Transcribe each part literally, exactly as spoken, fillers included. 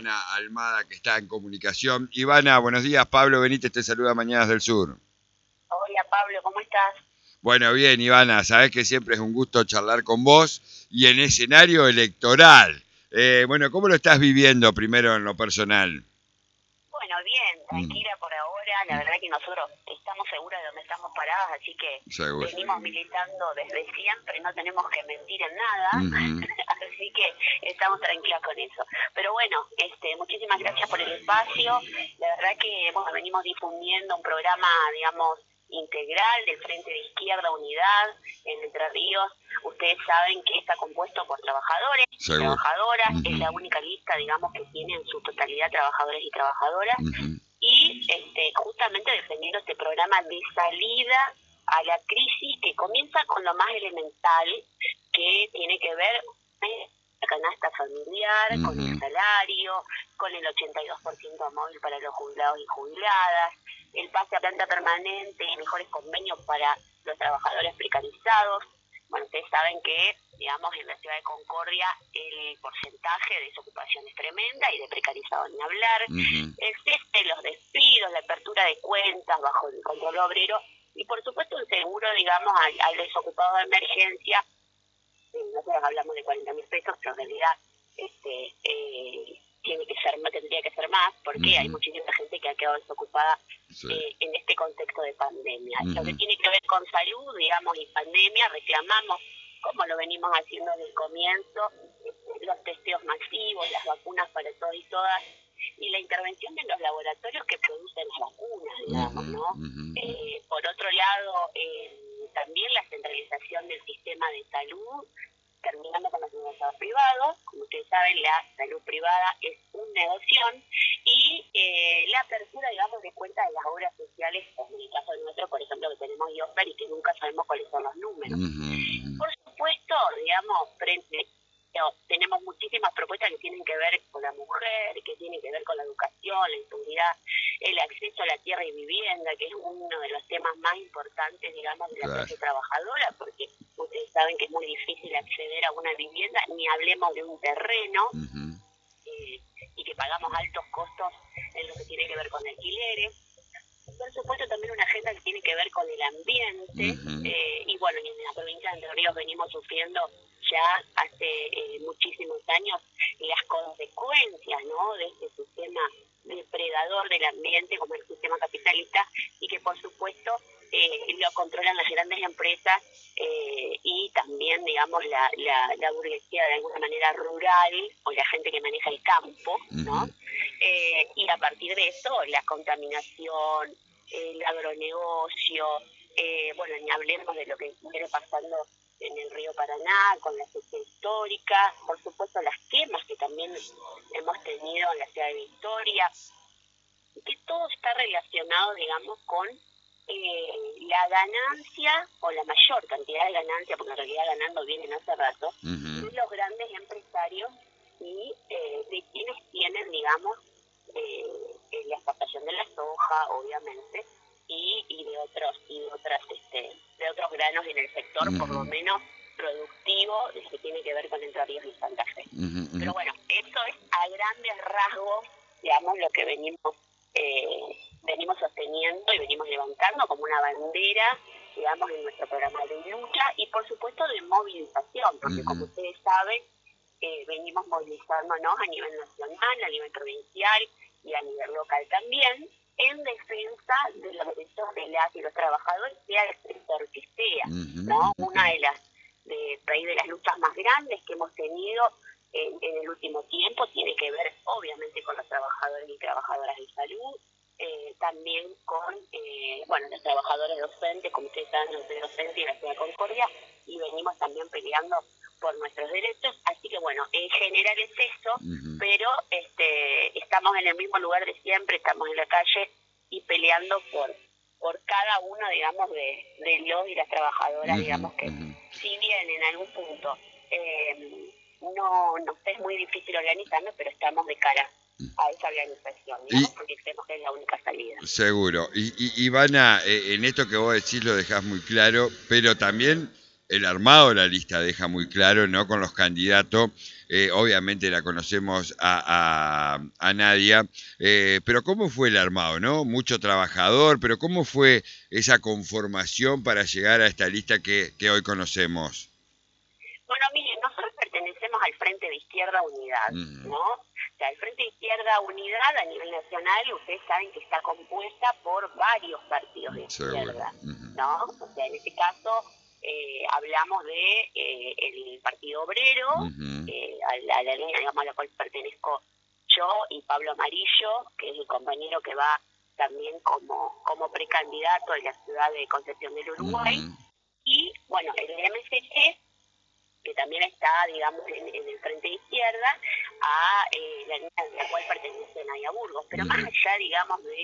Ivana Almada, que está en comunicación. Ivana, buenos días. Pablo Benítez te saluda Mañanas del Sur. Hola Pablo, ¿cómo estás? Bueno, bien, Ivana, sabés que siempre es un gusto charlar con vos y en escenario electoral. Eh, bueno, ¿cómo lo estás viviendo primero en lo personal? Bueno, bien, tranquila Mm. por ahora. La verdad que nosotros estamos seguros de dónde estamos parados, así que Seguro. venimos militando desde siempre, no tenemos que mentir en nada, Uh-huh. así que estamos tranquilas con eso. Pero bueno, este, muchísimas gracias por el espacio. La verdad que bueno, venimos difundiendo un programa, digamos, integral del Frente de Izquierda Unidad en Entre Ríos. Ustedes saben que está compuesto por trabajadores y Seguro. trabajadoras, Uh-huh. es la única lista, digamos, que tiene en su totalidad trabajadores y trabajadoras, Uh-huh. y este, justamente defendiendo este programa de salida a la crisis que comienza con lo más elemental, que tiene que ver con la canasta familiar, Uh-huh. con el salario, con el ochenta y dos por ciento móvil para los jubilados y jubiladas, el pase a planta permanente y mejores convenios para los trabajadores precarizados. Bueno, ustedes saben que, digamos, en la ciudad de Concordia el porcentaje de desocupación es tremenda y de precarizado ni hablar. Uh-huh. El cese de los despidos, la apertura de cuentas bajo el control obrero y, por supuesto, un seguro, digamos, al, al desocupado de emergencia. Nosotros hablamos de cuarenta mil pesos, pero en realidad este, eh, tiene que ser, no tendría que ser más, porque uh-huh. hay muchísima gente que ha quedado desocupada sí. eh, en este contexto de pandemia. Uh-huh. Lo que tiene que ver con salud, digamos, y pandemia, reclamamos, como lo venimos haciendo desde el comienzo, este, los testeos masivos, las vacunas para todos y todas, y la intervención de los laboratorios que producen las vacunas, digamos, ¿no? Uh-huh. Eh, por otro lado, eh, también la centralización del sistema de salud, terminando con los negocios privados. Como ustedes saben, la salud privada es un negocio, y eh, la apertura, digamos, de cuenta de las obras sociales, como en el caso de nuestro, por ejemplo, que tenemos IOPER y que nunca sabemos cuáles son los números. Uh-huh. Por supuesto, digamos, frente, no, tenemos muchísimas propuestas que tienen que ver con la mujer, que tienen que ver con la educación, la inseguridad, el acceso a la tierra y vivienda, que es uno de los temas más importantes, digamos, de la clase claro. trabajadora, porque ustedes saben que es muy difícil acceder a una vivienda, ni hablemos de un terreno, uh-huh. eh, y que pagamos altos costos en lo que tiene que ver con alquileres. Por supuesto, también una agenda que tiene que ver con el ambiente, uh-huh. eh, y bueno, en la provincia de Entre Ríos venimos sufriendo ya hace eh, muchísimos años las consecuencias, ¿no?, de este sistema depredador del ambiente como el sistema capitalista, y que por supuesto eh, lo controlan las grandes empresas eh, y también, digamos, la, la, la burguesía de alguna manera rural, o la gente que maneja el campo, ¿no? Uh-huh. Eh, y a partir de eso, la contaminación, el agronegocio, eh, bueno, ni hablemos de lo que viene pasando en el río Paraná, con la sección histórica, por supuesto las quemas que también hemos tenido en la ciudad de Victoria, que todo está relacionado, digamos, con eh, la ganancia, o la mayor cantidad de ganancia, porque en realidad ganando vienen hace rato, uh-huh. de los grandes empresarios y eh, de quienes tienen, digamos, eh, la exportación de la soja, obviamente, y, y de otros y de otras este de otros granos en el sector, uh-huh. por lo menos productivo, que tiene que ver con Entre Ríos y Santa Fe. Uh-huh. Pero bueno, esto es a grandes rasgos, digamos, lo que venimos eh, venimos sosteniendo y venimos levantando como una bandera, digamos, en nuestro programa de lucha y por supuesto de movilización, porque uh-huh. como ustedes saben, eh, venimos movilizándonos a nivel nacional, a nivel provincial y a nivel local también, en defensa de los derechos de las y los trabajadores, sea el sector que sea, ¿no? Una de las de, de las luchas más grandes que hemos tenido en, en el último tiempo tiene que ver, obviamente, con los trabajadores y trabajadoras de salud, eh, también con, eh, bueno, los trabajadores docentes, como ustedes saben, los docentes de la ciudad de Concordia, y venimos también peleando por nuestros derechos, así que bueno, en general es eso, uh-huh. pero este estamos en el mismo lugar de siempre, estamos en la calle y peleando por por cada uno, digamos, de, de los y las trabajadoras, uh-huh. digamos, que uh-huh. si bien en algún punto eh, no nos es muy difícil organizarnos, pero estamos de cara a esa organización, digamos, y, porque creemos que es la única salida. Seguro. Y, y Ivana, eh, en esto que vos decís lo dejás muy claro, pero también el armado de la lista deja muy claro, ¿no? Con los candidatos, eh, obviamente la conocemos a, a, a Nadia, eh, pero ¿cómo fue el armado, no? Mucho trabajador, pero ¿cómo fue esa conformación para llegar a esta lista que, que hoy conocemos? Bueno, miren, nosotros pertenecemos al Frente de Izquierda Unidad, Mm. ¿no? O sea, el Frente de Izquierda Unidad a nivel nacional, ustedes saben que está compuesta por varios partidos de Seguro. izquierda, Mm. ¿no? O sea, en este caso eh, hablamos de eh, el Partido Obrero, Mm-hmm. eh, a, la, a la línea, digamos, a la cual pertenezco yo y Pablo Amarillo, que es el compañero que va también como, como precandidato en la ciudad de Concepción del Uruguay, Mm-hmm. y bueno, el M S G, que también está, digamos, en, en el frente de izquierda, a eh, la línea de la cual pertenece Nadia Burgos. Pero Mm-hmm. más allá, digamos, de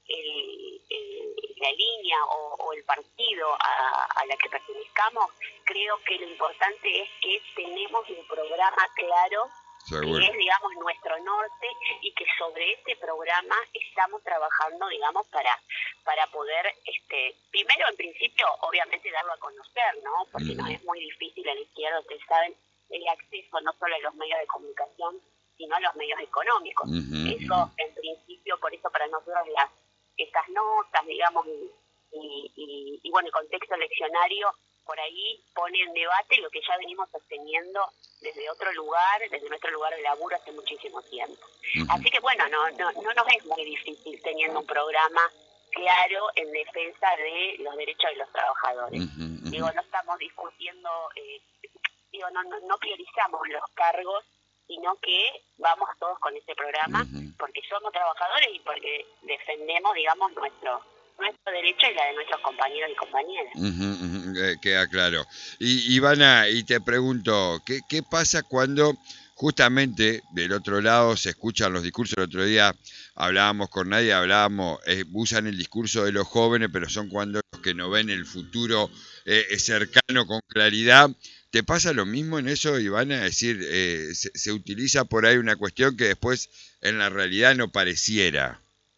el, el, la línea o, o el partido a, a la que pertenezcamos, creo que lo importante es que tenemos un programa claro, Seguro. que es, digamos, nuestro norte, y que sobre este programa estamos trabajando, digamos, para para poder, este primero, en principio, obviamente darlo a conocer, ¿no? Porque Mm-hmm. no es muy difícil a la izquierda, ustedes saben, el acceso no solo a los medios de comunicación, sino a los medios económicos. Mm-hmm. Eso, en principio, por eso para nosotros las estas notas, digamos, y, y, y, y bueno, el contexto eleccionario, por ahí pone en debate lo que ya venimos sosteniendo desde otro lugar, desde nuestro lugar de laburo hace muchísimo tiempo. Uh-huh. Así que bueno, no, no, no nos es muy difícil teniendo un programa claro en defensa de los derechos de los trabajadores. Uh-huh, uh-huh. Digo, no estamos discutiendo, eh, digo, no, no, no priorizamos los cargos, sino que vamos todos con este programa, uh-huh, porque somos trabajadores y porque defendemos, digamos, nuestro nuestro derecho y la de nuestros compañeros y compañeras. Uh-huh, uh-huh, eh, queda claro. Y Ivana, y te pregunto, ¿qué, qué pasa cuando justamente del otro lado se escuchan los discursos? El otro día hablábamos con Nadia, hablábamos, eh, usan el discurso de los jóvenes, pero son cuando los que no ven el futuro eh, cercano con claridad. ¿Te pasa lo mismo en eso, Ivana? Es decir, eh, se, se utiliza por ahí una cuestión que después en la realidad no pareciera.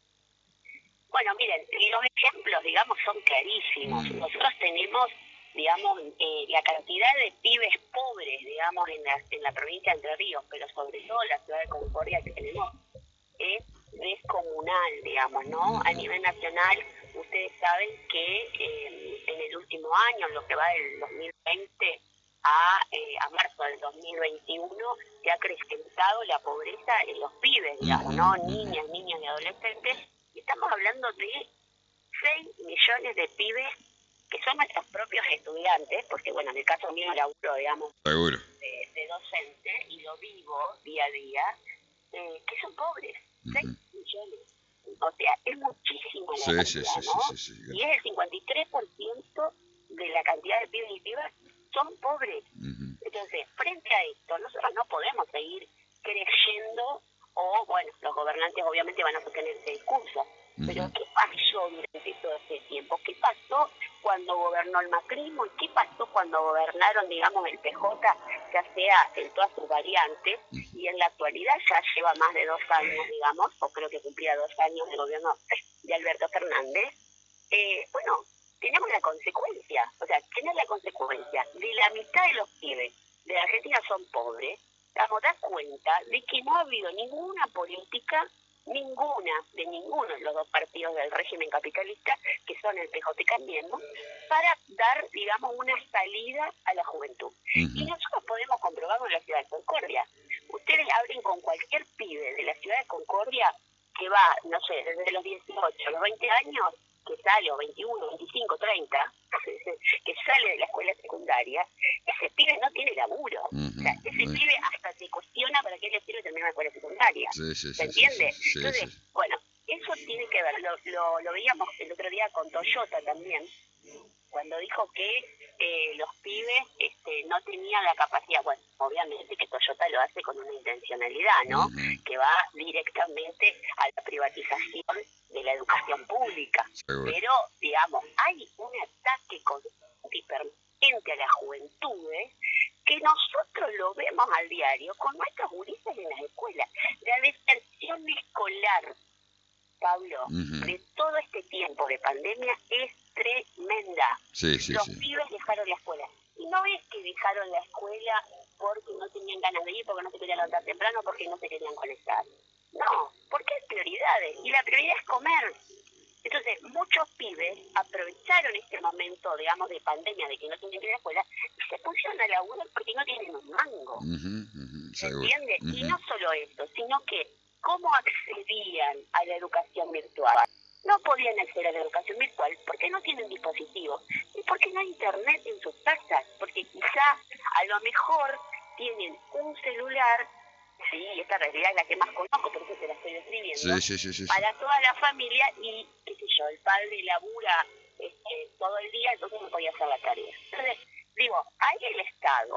Bueno, miren, los ejemplos, digamos, son clarísimos. Mm. Nosotros tenemos, digamos, eh, la cantidad de pibes pobres, digamos, en la, en la provincia de Entre Ríos, pero sobre todo en la ciudad de Concordia que tenemos, es descomunal, digamos, ¿no? A nivel nacional, ustedes saben que eh, en el último año, en lo que va del dos mil veinte a, eh, a marzo del dos mil veintiuno, se ha acrecentado la pobreza en los pibes, digamos, ¿no? Niñas, niños y adolescentes. Estamos hablando de seis millones de pibes que son nuestros propios estudiantes, porque, bueno, en el caso mío laburo, digamos, Seguro. De, de docente, y lo vivo día a día, eh, que son pobres, seis uh-huh. millones. O sea, es muchísimo la sí, cantidad, sí, sí, ¿no? Sí, sí, sí. Y es el cincuenta y tres por ciento de la cantidad de pibes y pibas son pobres. Uh-huh. Entonces, frente a esto, nosotros no podemos seguir creyendo, o, bueno, los gobernantes obviamente van a sostener ese discurso. Uh-huh. Pero ¿qué pasó durante todo ese tiempo? ¿Qué pasó cuando gobernó el macrismo? ¿Y qué pasó cuando gobernaron, digamos, el P J, ya sea en todas sus variantes? Uh-huh. Y en la actualidad ya lleva más de dos años, digamos, o creo que cumplía dos años el gobierno de Alberto Fernández. Eh, bueno, tenemos la consecuencia. O sea, ¿quién es la consecuencia? De la mitad de los pibes de la Argentina son pobres. Damos dar cuenta de que no ha habido ninguna política, ninguna, de ninguno de los dos partidos del régimen capitalista, que son el P J y Cambiemos, para dar, digamos, una salida a la juventud. Uh-huh. Y nosotros podemos comprobarlo en la ciudad de Concordia. Ustedes hablen con cualquier pibe de la ciudad de Concordia que va, no sé, desde los dieciocho a los veinte años, que sale, o veintiuno, veinticinco, treinta, que sale de la escuela secundaria, ese pibe no tiene laburo. Uh-huh. O sea, ese uh-huh. pibe hasta se cuestiona para qué le sirve terminar la escuela secundaria. Sí, sí, ¿Se sí, entiende? Sí, sí, Entonces, sí. bueno, eso tiene que ver, lo, lo, lo veíamos el otro día con Toyota también, cuando dijo que eh, los pibes este, no tenían la capacidad. Bueno, obviamente que Toyota lo hace con una intencionalidad, ¿no? Uh-huh. Que va directamente a la privatización de la educación pública. Seguro. Pero, digamos, hay un ataque constante y permanente a las juventudes que nosotros lo vemos al diario con nuestros gurises en las escuelas. La deserción escolar, Pablo, uh-huh. de todo este tiempo de pandemia es tremenda. Sí, sí, Los sí. pibes dejaron la escuela. Y no es que dejaron la escuela porque no tenían ganas de ir, porque no se querían levantar temprano, porque no se querían conectar. No, porque hay prioridades, y la prioridad es comer. Entonces, muchos pibes aprovecharon este momento, digamos, de pandemia, de que no tenían que ir a la escuela, y se pusieron a laburar porque no tienen un mango. Uh-huh, uh-huh, ¿Se entiende? Uh-huh. Y no solo eso, sino que cómo accedían a la educación virtual. No podían acceder a la educación virtual porque no tienen dispositivos y porque no hay internet en sus casas, porque quizá a lo mejor tienen un celular, sí, esta realidad es la que más conozco, por eso te la estoy describiendo, sí, sí, sí, sí, para toda la familia y, qué sé yo, el padre labura este, todo el día, entonces no podía hacer la tarea. Entonces, digo, hay el Estado,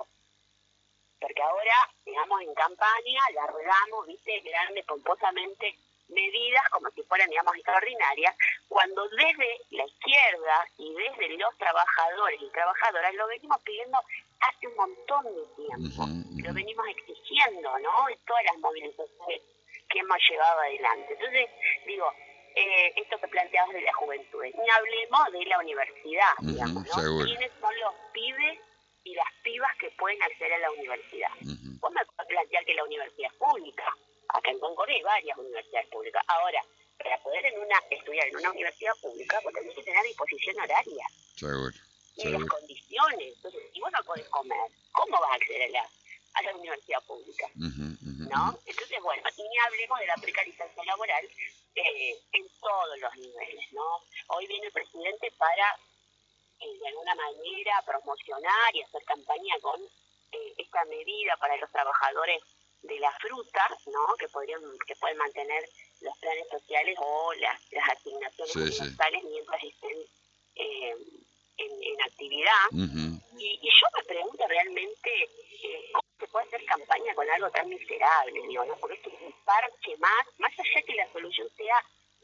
porque ahora, digamos, en campaña largamos, viste, grande, pomposamente, medidas como si fueran, digamos, extraordinarias, cuando desde la izquierda y desde los trabajadores y trabajadoras lo venimos pidiendo hace un montón de tiempo, uh-huh, uh-huh. Lo venimos exigiendo, ¿no? En todas las movilizaciones que hemos llevado adelante. Entonces, digo, eh, esto que planteabas de la juventud, ni hablemos de la universidad, uh-huh, digamos, ¿no? Seguro. ¿Quiénes son los pibes y las pibas que pueden acceder a la universidad? Uh-huh. Vos me podés plantear que la universidad es pública. Acá en Concordia hay varias universidades públicas. Ahora, para poder en una estudiar en una universidad pública, vos tenés que tener disposición horaria. Seguro. Y Seguro. las condiciones. Entonces, si vos no podés comer, ¿cómo vas a acceder a la, a la universidad pública? Uh-huh, uh-huh, ¿no? Uh-huh. Entonces, bueno, y ni hablemos de la precarización laboral eh, en todos los niveles, ¿no? Hoy viene el presidente para, eh, de alguna manera, promocionar y hacer campaña con eh, esta medida para los trabajadores de la fruta, ¿no? Que podrían, que pueden mantener los planes sociales o las, las asignaciones sí, universales sí. mientras estén eh, en, en actividad. Uh-huh. y, y yo me pregunto realmente eh, cómo se puede hacer campaña con algo tan miserable, digo, ¿no? Porque esto es un parche más, más allá que la solución sea,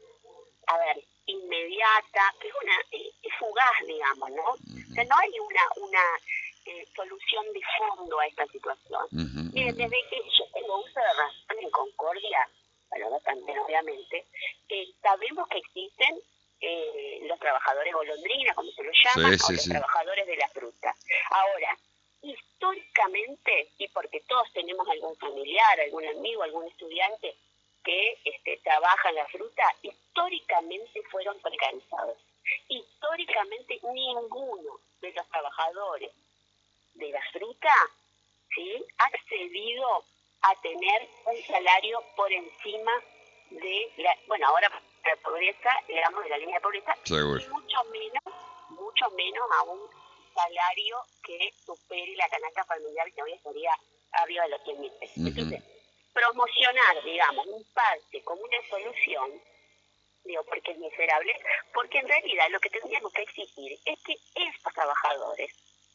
a ver, inmediata, que es una, eh, es fugaz, digamos, ¿no? Uh-huh. O sea, no hay una, una Eh, solución de fondo a esta situación. Uh-huh, Miren, desde que yo tengo uso de razón en Concordia, bueno, no también obviamente, eh, sabemos que existen eh, los trabajadores golondrinas, como se los llaman, sí, o sí, los sí. trabajadores de la fruta. Ahora, históricamente, y porque todos tenemos algún familiar, algún amigo, algún estudiante que este, trabaja en la fruta, históricamente fueron precarizados. Históricamente ninguno de los trabajadores de la fruta, ¿sí?, ha accedido a tener un salario por encima de la, bueno, ahora la pobreza, digamos, de la línea de pobreza, seguro. Y mucho menos, mucho menos a un salario que supere la canasta familiar, que hoy estaría arriba de los cien mil pesos. Uh-huh. Entonces, promocionar, digamos, un parche como una solución, digo, porque es miserable, porque en realidad lo que tendríamos que exigir es que estos trabajadores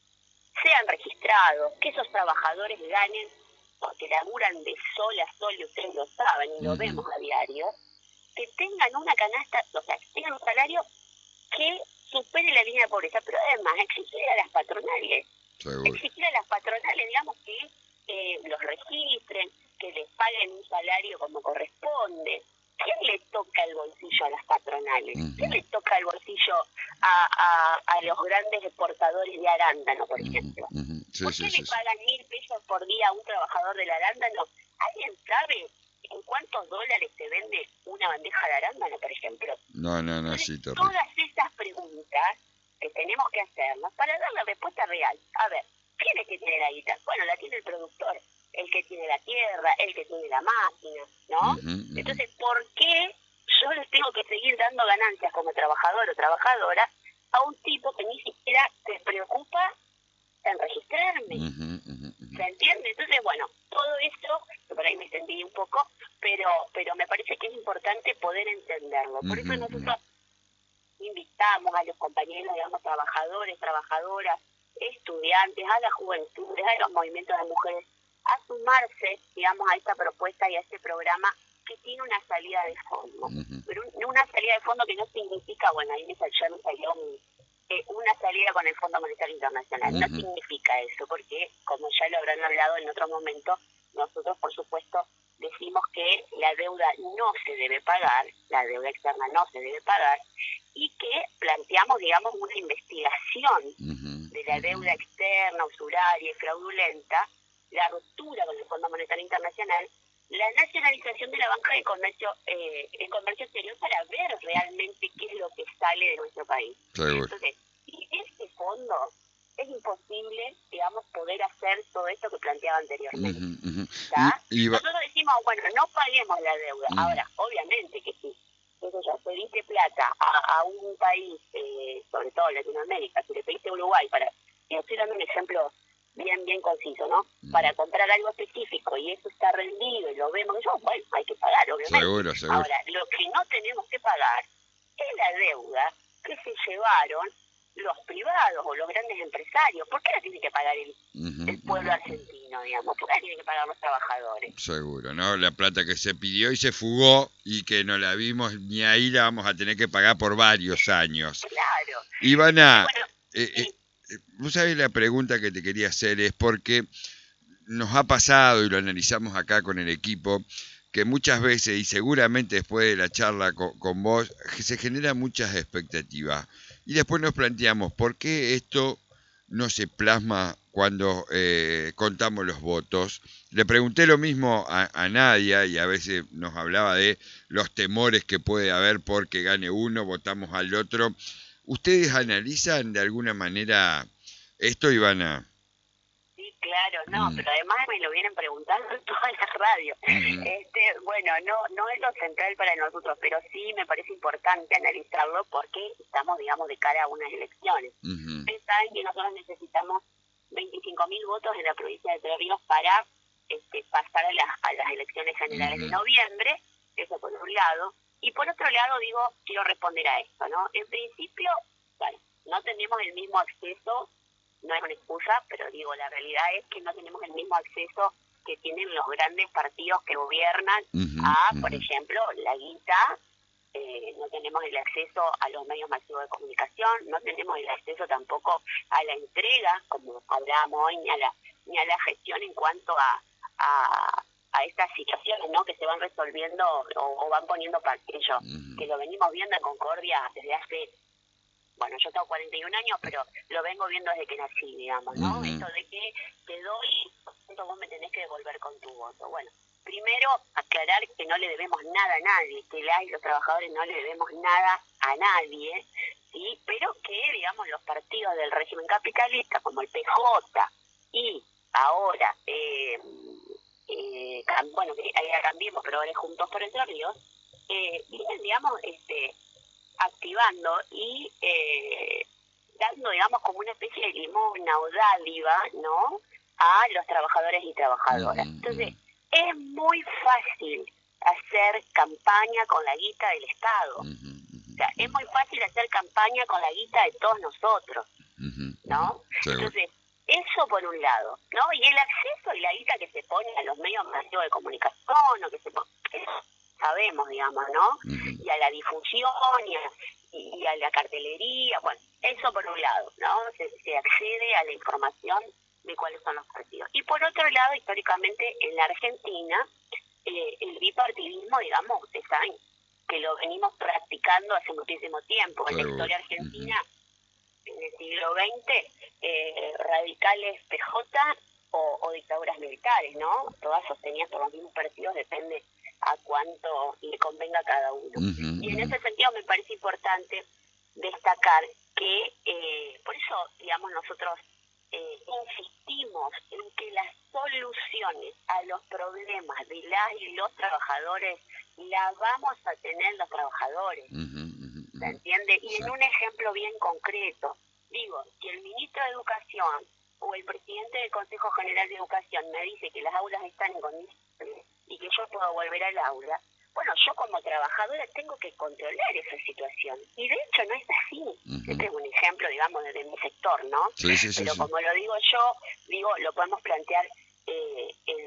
sean registrados, que esos trabajadores ganen, porque laburan de sol a sol, y ustedes lo saben y lo uh-huh. vemos a diario, que tengan una canasta, o sea, que tengan un salario que supere la línea de pobreza, pero además exigir a las patronales, seguro. exigir a las patronales, digamos, que eh, los registren, que les paguen un salario como corresponde. ¿Quién le toca el bolsillo a las patronales? Uh-huh. ¿Quién le toca el bolsillo a, a, a los grandes exportadores de arándano, por ejemplo? Uh-huh. Sí, ¿Por sí, qué sí, le sí. pagan mil pesos por día a un trabajador del arándano? ¿Alguien sabe en cuántos dólares se vende una bandeja de arándano, por ejemplo? No, no, no, Entonces, sí, terrible. todas esas preguntas que tenemos que hacernos para dar la respuesta real. A ver, ¿quién es que tiene la guita? Bueno, la tiene el productor, el que tiene la tierra, el que tiene la máquina, ¿no? Uh-huh, uh-huh. Entonces, ¿por qué yo les tengo que seguir dando ganancias como trabajador o trabajadora a un tipo que ni siquiera se preocupa en registrarme? Uh-huh, uh-huh, uh-huh. ¿Se entiende? Entonces, bueno, todo eso, por ahí me extendí un poco, pero pero me parece que es importante poder entenderlo. Por uh-huh, eso nosotros uh-huh. invitamos a los compañeros, digamos, trabajadores, trabajadoras, estudiantes, a las juventudes, a los movimientos de mujeres, a sumarse, digamos, a esta propuesta y a este programa que tiene una salida de fondo. Uh-huh. Pero un, una salida de fondo que no significa, bueno, ahí me salió, me salió un, eh, una salida con el Fondo Monetario Internacional. Uh-huh. No significa eso, porque, como ya lo habrán hablado en otro momento, nosotros, por supuesto, decimos que la deuda no se debe pagar, la deuda externa no se debe pagar, y que planteamos, digamos, una investigación uh-huh. de la deuda externa, usuraria y fraudulenta, la ruptura con el Fondo Monetario Internacional, la nacionalización de la banca de comercio, eh, el comercio exterior para ver realmente qué es lo que sale de nuestro país. Seguro. Entonces, sin este fondo es imposible, digamos, poder hacer todo esto que planteaba anteriormente. Uh-huh, uh-huh. ¿Está? Y, y va... Nosotros decimos, bueno, no paguemos la deuda. Uh-huh. Ahora, obviamente que sí. Entonces, ya pediste plata a, a un país, eh, sobre todo Latinoamérica, si le pediste a Uruguay, para, y estoy dando un ejemplo bien, bien conciso, ¿no? Uh-huh. Para comprar algo específico y eso está rendido y lo vemos, yo, bueno, hay que pagar, obviamente. Seguro, seguro. Ahora, lo que no tenemos que pagar es la deuda que se llevaron los privados o los grandes empresarios. ¿Por qué la tiene que pagar el, uh-huh, el pueblo uh-huh. argentino, digamos? ¿Por qué la tienen que pagar los trabajadores? Seguro, ¿no? La plata que se pidió y se fugó y que no la vimos ni ahí la vamos a tener que pagar por varios años. Claro. Ivana, bueno, eh, sí. eh, vos sabés, la pregunta que te quería hacer es porque nos ha pasado, y lo analizamos acá con el equipo, que muchas veces, y seguramente después de la charla con, con vos, se generan muchas expectativas. Y después nos planteamos, ¿por qué esto no se plasma cuando eh, contamos los votos? Le pregunté lo mismo a, a Nadia, y a veces nos hablaba de los temores que puede haber porque gane uno, votamos al otro. ¿Ustedes analizan de alguna manera esto, Ivana? Claro, no, mm. pero además me lo vienen preguntando en todas las radios. Uh-huh. Este, bueno, no no es lo central para nosotros, pero sí me parece importante analizarlo porque estamos, digamos, de cara a unas elecciones. Uh-huh. Ustedes saben que nosotros necesitamos veinticinco mil votos en la provincia de Entre Ríos para este, pasar a las, a las elecciones generales uh-huh. de noviembre, eso por un lado. Y por otro lado, digo, quiero responder a esto, ¿no? En principio, bueno, no tenemos el mismo acceso. No es una excusa, pero digo, la realidad es que no tenemos el mismo acceso que tienen los grandes partidos que gobiernan uh-huh, a, uh-huh. por ejemplo, la guita, eh, no tenemos el acceso a los medios masivos de comunicación, no tenemos el acceso tampoco a la entrega, como hablábamos hoy, ni a la, ni a la gestión en cuanto a, a, a estas situaciones, ¿no? Que se van resolviendo o, o van poniendo partidos, uh-huh. que lo venimos viendo en Concordia desde hace... Bueno, yo tengo cuarenta y un años, pero lo vengo viendo desde que nací, digamos, ¿no? Uh-huh. Esto de que te doy, vos me tenés que devolver con tu voto. Bueno, primero, aclarar que no le debemos nada a nadie, que la y los trabajadores no le debemos nada a nadie, ¿sí? Pero que, digamos, los partidos del régimen capitalista, como el P J y ahora, eh, eh, bueno, que ya cambiemos, pero ahora es Juntos por Entre Ríos, eh, vienen, digamos, este... activando y eh, dando, digamos, como una especie de limosna o dádiva, ¿no?, a los trabajadores y trabajadoras. Uh-huh. Entonces, es muy fácil hacer campaña con la guita del Estado. Uh-huh. O sea, es muy fácil hacer campaña con la guita de todos nosotros, ¿no? Uh-huh. Entonces, eso por un lado, ¿no? Y el acceso y la guita que se pone a los medios masivos de comunicación, o que se pone... sabemos, digamos, ¿no? Uh-huh. Y a la difusión y a, y a la cartelería, bueno, eso por un lado, ¿no? Se, se accede a la información de cuáles son los partidos. Y por otro lado, históricamente, en la Argentina, eh, el bipartidismo, digamos, ustedes saben que lo venimos practicando hace muchísimo tiempo. En la historia argentina, uh-huh. en el siglo veinte, eh, radicales P J o, o dictaduras militares, ¿no? Todas sostenidas por los mismos partidos, depende a cuánto le convenga a cada uno. Uh-huh, y en ese sentido me parece importante destacar que, eh, por eso, digamos, nosotros eh, insistimos en que las soluciones a los problemas de las y los trabajadores las vamos a tener los trabajadores. Uh-huh, uh-huh, ¿se entiende? Y sí. En un ejemplo bien concreto, digo, si el ministro de Educación o el presidente del Consejo General de Educación me dice que las aulas están en condiciones y que yo puedo volver al aula, bueno, yo como trabajadora tengo que controlar esa situación. Y de hecho no es así. Uh-huh. Este es un ejemplo, digamos, desde mi sector, ¿no? Sí, sí, sí, Pero sí. como lo digo yo, digo, lo podemos plantear eh, en,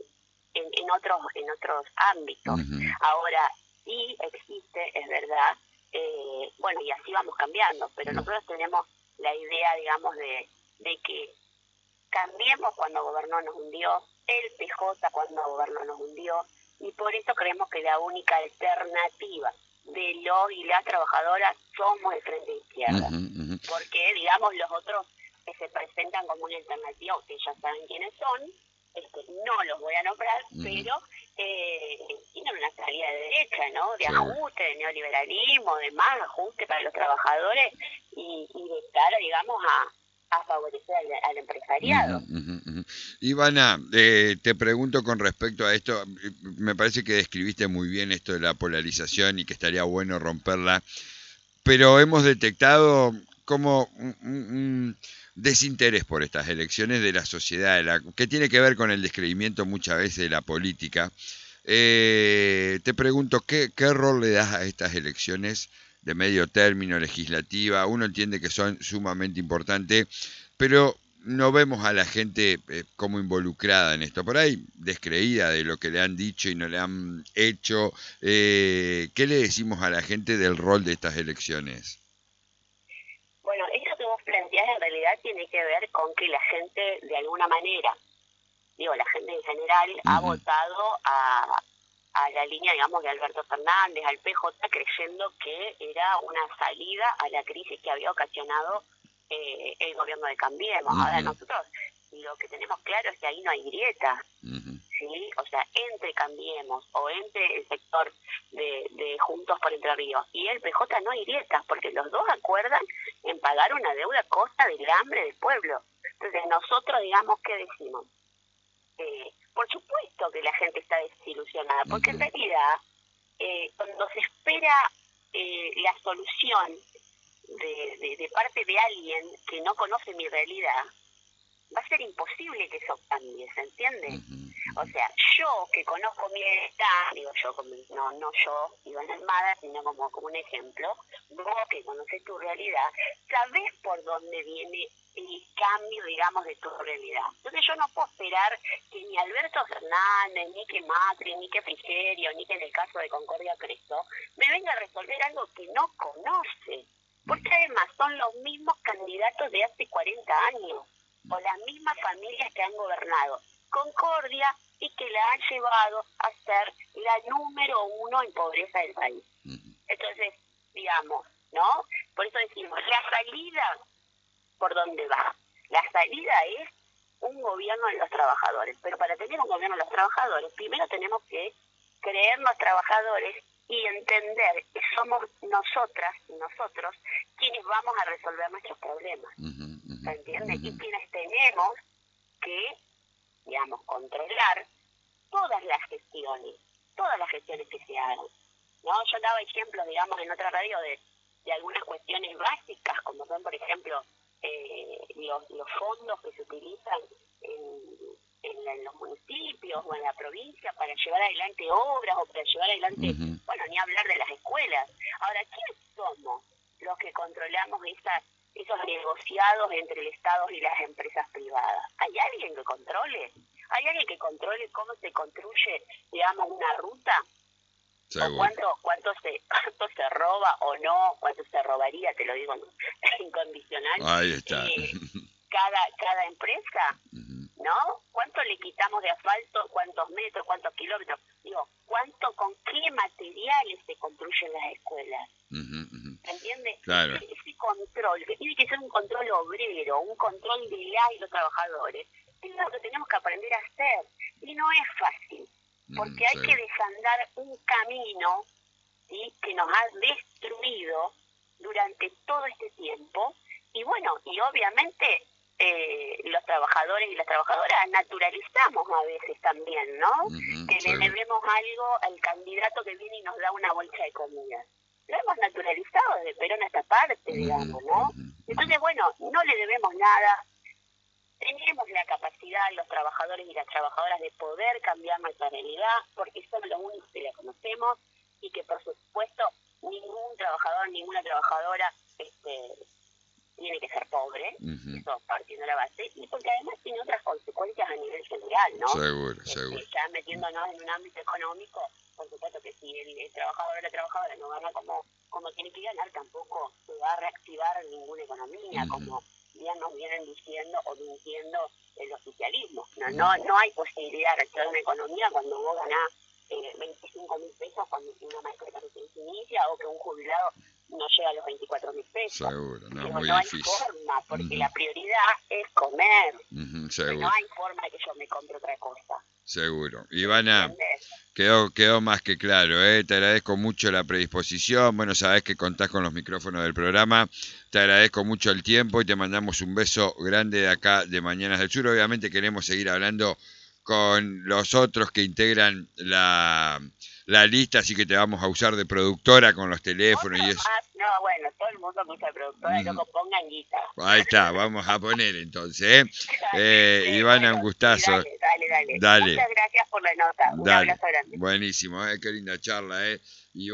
en, en otros en otros ámbitos. Uh-huh. Ahora, sí existe, es verdad, eh, bueno, y así vamos cambiando, pero uh-huh. nosotros tenemos la idea, digamos, de, de que cambiemos cuando gobernó nos hundió, el P J cuando gobernó nos hundió, y por eso creemos que la única alternativa de los y las trabajadoras somos el Frente de Izquierda. Uh-huh, uh-huh. Porque, digamos, los otros que se presentan como una alternativa, ustedes ya saben quiénes son, este, no los voy a nombrar, uh-huh. pero eh, tienen una salida de derecha, ¿no? De sí. ajuste, de neoliberalismo, de más ajuste para los trabajadores y, y de cara, digamos, a, a favorecer al, al empresariado. Uh-huh, uh-huh, uh-huh. Ivana, eh, te pregunto con respecto a esto, me parece que describiste muy bien esto de la polarización y que estaría bueno romperla, pero hemos detectado como un, un desinterés por estas elecciones de la sociedad, de la, que tiene que ver con el descreimiento muchas veces de la política. Eh, te pregunto, ¿qué, ¿qué rol le das a estas elecciones de medio término, legislativa? Uno entiende que son sumamente importantes, pero no vemos a la gente eh, como involucrada en esto. Por ahí, descreída de lo que le han dicho y no le han hecho. Eh, ¿Qué le decimos a la gente del rol de estas elecciones? Bueno, eso que vos planteás en realidad tiene que ver con que la gente, de alguna manera, digo, la gente en general, uh-huh. ha votado a, a la línea, digamos, de Alberto Fernández, al P J, creyendo que era una salida a la crisis que había ocasionado eh, el gobierno de Cambiemos. Uh-huh. Ahora nosotros lo que tenemos claro es que ahí no hay grieta, uh-huh. ¿sí? O sea, entre Cambiemos o entre el sector de, de Juntos por Entre Ríos y el P J no hay grietas, porque los dos acuerdan en pagar una deuda a costa del hambre del pueblo. Entonces nosotros, digamos, ¿qué decimos? Eh, por supuesto que la gente está desilusionada, porque uh-huh. en realidad eh, cuando se espera eh, la solución de, de, de parte de alguien que no conoce mi realidad, va a ser imposible que eso cambie, ¿se entiende? Uh-huh. O sea, yo que conozco mi realidad, digo yo, como, no no yo, Ivana Armada, sino como, como un ejemplo, vos que conoces tu realidad, sabés por dónde viene el cambio, digamos, de tu realidad. Entonces yo no puedo esperar que ni Alberto Fernández, ni que Macri, ni que Frigerio, ni que en el caso de Concordia Cresto, me venga a resolver algo que no conoce. Porque además son los mismos candidatos de hace cuarenta años, o las mismas familias que han gobernado Concordia y que la han llevado a ser la número uno en pobreza del país. Entonces, digamos, ¿no? Por eso decimos, la salida, ¿por dónde va? La salida es un gobierno de los trabajadores, pero para tener un gobierno de los trabajadores, primero tenemos que creer los trabajadores y entender que somos nosotras y nosotros quienes vamos a resolver nuestros problemas. Uh-huh, uh-huh, ¿se entiende? Uh-huh. Y quienes tenemos que, digamos, controlar todas las gestiones, todas las gestiones que se hagan. ¿No? Yo daba ejemplos, digamos, en otra radio de, de algunas cuestiones básicas, como son, por ejemplo, eh, los, los fondos que se utilizan en, en, en los municipios o en la provincia para llevar adelante obras o para llevar adelante, uh-huh. bueno, ni hablar de las escuelas. Ahora, ¿quiénes somos los que controlamos esas, esos negociados entre el Estado y las empresas privadas? ¿Hay alguien que controle? ¿Hay alguien que controle cómo se construye, digamos, una ruta? ¿O cuánto, cuánto, se, cuánto se roba o no? ¿Cuánto se robaría? Te lo digo incondicional. Ahí está. Eh, cada, cada empresa, uh-huh. ¿no? ¿Cuánto le quitamos de asfalto? ¿Cuántos metros? ¿Cuántos kilómetros? Digo, ¿cuánto, con qué materiales se construyen las escuelas? Uh-huh, uh-huh. ¿Entiendes? Claro. Ese, ese control, que tiene que ser un control obrero, un control de la y los trabajadores, es lo que tenemos que aprender a hacer. Y no es fácil, porque uh-huh, hay sí. que desandar un camino, ¿sí?, que nos ha destruido durante todo este tiempo. Y bueno, y obviamente eh, los trabajadores y las trabajadoras naturalizamos a veces también, ¿no? Uh-huh, que sí. le debemos algo al candidato que viene y nos da una bolsa de comida. Lo hemos naturalizado desde Perón a esta parte, uh-huh, digamos, ¿no? Uh-huh. Entonces, bueno, no le debemos nada. Tenemos la capacidad, los trabajadores y las trabajadoras, de poder cambiar nuestra realidad, porque somos los únicos que la conocemos y que, por supuesto, ningún trabajador, ninguna trabajadora este, tiene que ser pobre, uh-huh. eso partiendo de la base, y porque además tiene otras consecuencias a nivel general, ¿no? Seguro, este, seguro. Ya metiéndonos en un ámbito económico, por supuesto que si el, el trabajador o la trabajadora no gana como, como tiene que ganar, tampoco se va a reactivar ninguna economía, uh-huh. como ya nos vienen diciendo o mintiendo el oficialismo. No, no, no hay posibilidad de reactivar una economía cuando vos ganás eh, veinticinco mil pesos cuando una maestra recién se inicia, o que un jubilado no llega a los veinticuatro mil pesos. Seguro, no, Digo, muy no hay difícil. forma, porque Ujú. la prioridad es comer. Ujú, No seguro, hay forma de que yo me compre otra cosa. seguro. ¿Me Ivana, entiendes? quedó, quedó más que claro, ¿eh? Te agradezco mucho la predisposición. Bueno, sabés que contás con los micrófonos del programa. Te agradezco mucho el tiempo y te mandamos un beso grande de acá de Mañanas del Sur. Obviamente queremos seguir hablando con los otros que integran la, la lista, así que te vamos a usar de productora con los teléfonos Otro y eso. más, no, bueno, todo el mundo que usa productora y Mm, loco pongan guita. ahí está, vamos a poner entonces, ¿eh? Eh, Sí, Ivana, bueno, un sí, gustazo. dale, dale, dale. Dale, Muchas gracias por la nota. Un dale. abrazo grande. Buenísimo, ¿eh? Qué linda charla, ¿eh?